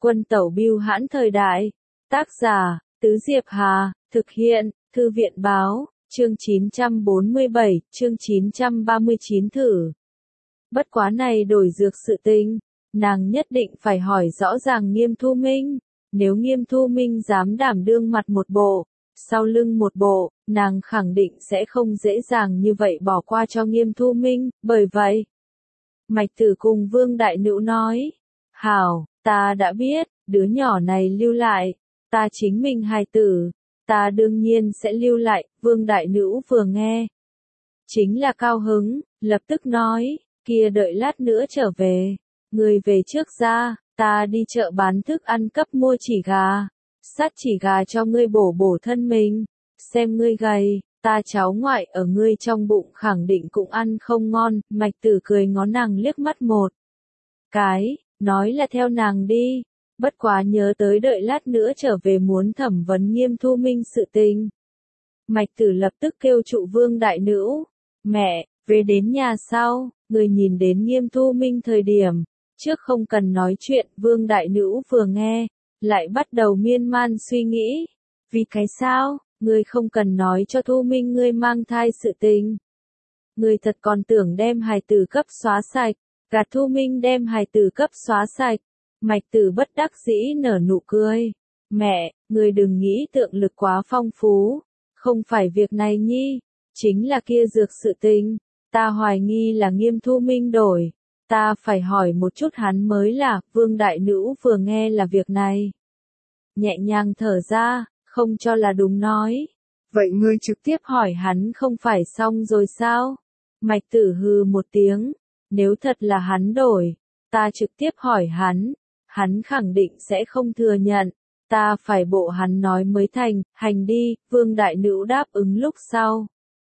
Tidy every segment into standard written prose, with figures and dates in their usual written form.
Quân tẩu bưu hãn thời đại. Tác giả, Tứ Diệp Hà, thực hiện, Thư viện báo, chương 947, chương 939 thử. Bất quá này đổi dược sự tình, nàng nhất định phải hỏi rõ ràng Nghiêm Thu Minh. Nếu Nghiêm Thu Minh dám đảm đương mặt một bộ, sau lưng một bộ, nàng khẳng định sẽ không dễ dàng như vậy bỏ qua cho Nghiêm Thu Minh, bởi vậy. Mạch Tử cùng Vương Đại Nữu nói, hảo, ta đã biết, đứa nhỏ này lưu lại, ta chính mình hài tử, ta đương nhiên sẽ lưu lại, Vương Đại Nữu vừa nghe. Chính là cao hứng, lập tức nói, kia đợi lát nữa trở về, người về trước ra, ta đi chợ bán thức ăn cấp mua chỉ gà, sát chỉ gà cho ngươi bổ bổ thân mình, xem ngươi gầy, ta cháu ngoại ở ngươi trong bụng khẳng định cũng ăn không ngon, Mạch Tử cười ngó nàng liếc mắt một cái, nói là theo nàng đi, bất quá nhớ tới đợi lát nữa trở về muốn thẩm vấn Nghiêm Thu Minh sự tình. Mạch Tử lập tức kêu trụ Vương Đại Nữu, mẹ, về đến nhà sau, người nhìn đến Nghiêm Thu Minh thời điểm, trước không cần nói chuyện, Vương Đại Nữu vừa nghe, lại bắt đầu miên man suy nghĩ, vì cái sao, ngươi không cần nói cho Thu Minh ngươi mang thai sự tình. Ngươi thật còn tưởng đem hài tử cấp xóa sạch, gạt Thu Minh đem hài tử cấp xóa sạch. Mạch Tử bất đắc dĩ nở nụ cười, mẹ, ngươi đừng nghĩ tượng lực quá phong phú, không phải việc này nhi, chính là kia dược sự tình, ta hoài nghi là Nghiêm Thu Minh đổi, ta phải hỏi một chút hắn mới là, Vương Đại Nữu vừa nghe là việc này. Nhẹ nhàng thở ra, không cho là đúng nói. Vậy ngươi trực tiếp hỏi hắn không phải xong rồi sao? Mạch Tử hừ một tiếng, nếu thật là hắn đổi, ta trực tiếp hỏi hắn khẳng định sẽ không thừa nhận, ta phải bộ hắn nói mới thành, hành đi, Vương Đại Nữu đáp ứng lúc sau.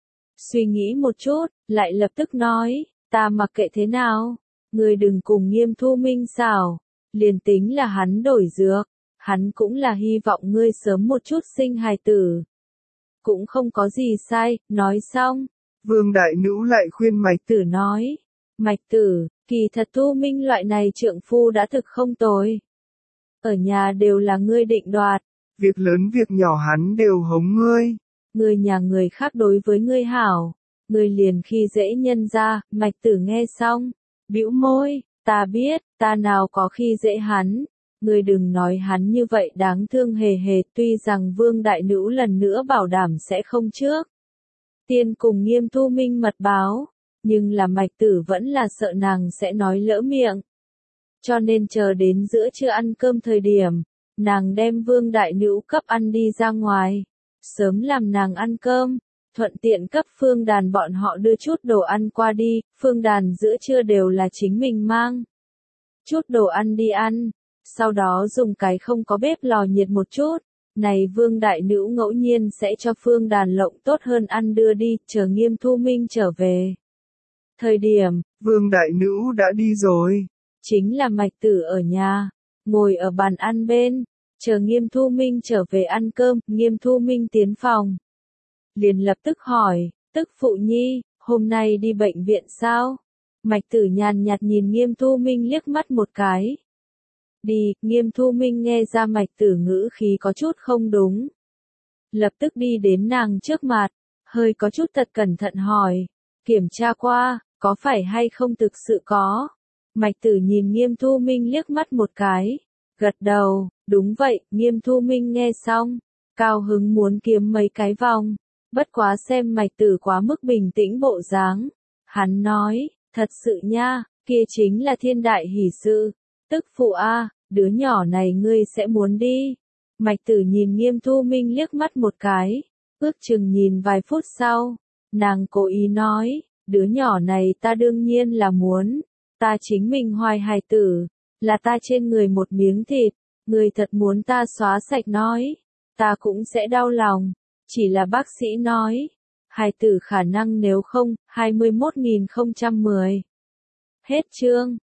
Suy nghĩ một chút, lại lập tức nói, ta mặc kệ thế nào, ngươi đừng cùng Nghiêm Thu Minh xảo, liền tính là hắn đổi dược, hắn cũng là hy vọng ngươi sớm một chút sinh hài tử. Cũng không có gì sai, nói xong. Vương Đại Nữu lại khuyên Mạch Tử nói, Mạch Tử, kỳ thật Thu Minh loại này trượng phu đã thực không tồi. Ở nhà đều là ngươi định đoạt. Việc lớn việc nhỏ hắn đều hống ngươi. Người nhà người khác đối với ngươi hảo, ngươi liền khi dễ nhân ra, Mạch Tử nghe xong, bĩu môi, ta biết, ta nào có khi dễ hắn. Ngươi đừng nói hắn như vậy đáng thương hề hề, tuy rằng Vương Đại Nữu lần nữa bảo đảm sẽ không trước tiên cùng Nghiêm Thu Minh mật báo, nhưng là Mạch Tử vẫn là sợ nàng sẽ nói lỡ miệng. Cho nên chờ đến giữa trưa ăn cơm thời điểm, nàng đem Vương Đại Nữu cấp ăn đi ra ngoài, sớm làm nàng ăn cơm, thuận tiện cấp Phương Đàn bọn họ đưa chút đồ ăn qua đi, Phương Đàn giữa trưa đều là chính mình mang chút đồ ăn đi ăn. Sau đó dùng cái không có bếp lò nhiệt một chút, này Vương Đại Nữu ngẫu nhiên sẽ cho Phương Đàn lộng tốt hơn ăn đưa đi, chờ Nghiêm Thu Minh trở về. Thời điểm, Vương Đại Nữu đã đi rồi. Chính là Mạch Tử ở nhà, ngồi ở bàn ăn bên, chờ Nghiêm Thu Minh trở về ăn cơm, Nghiêm Thu Minh tiến phòng. Liền lập tức hỏi, tức phụ nhi, hôm nay đi bệnh viện sao? Mạch Tử nhàn nhạt nhìn Nghiêm Thu Minh liếc mắt một cái. Đi, Nghiêm Thu Minh nghe ra Mạch Tử ngữ khí có chút không đúng. Lập tức đi đến nàng trước mặt, hơi có chút thật cẩn thận hỏi, kiểm tra qua, có phải hay không thực sự có? Mạch Tử nhìn Nghiêm Thu Minh liếc mắt một cái, gật đầu, đúng vậy, Nghiêm Thu Minh nghe xong, cao hứng muốn kiếm mấy cái vòng, bất quá xem Mạch Tử quá mức bình tĩnh bộ dáng. Hắn nói, thật sự nha, kia chính là thiên đại hỷ sự. Tức phụ a, đứa nhỏ này ngươi sẽ muốn đi. Mạch Tử nhìn Nghiêm Thu Minh liếc mắt một cái, ước chừng nhìn vài phút sau, nàng cố ý nói, đứa nhỏ này ta đương nhiên là muốn, ta chính mình hoài hài tử, là ta trên người một miếng thịt, ngươi thật muốn ta xóa sạch nói, ta cũng sẽ đau lòng, chỉ là bác sĩ nói, hài tử khả năng nếu không, 21.010. Hết chương.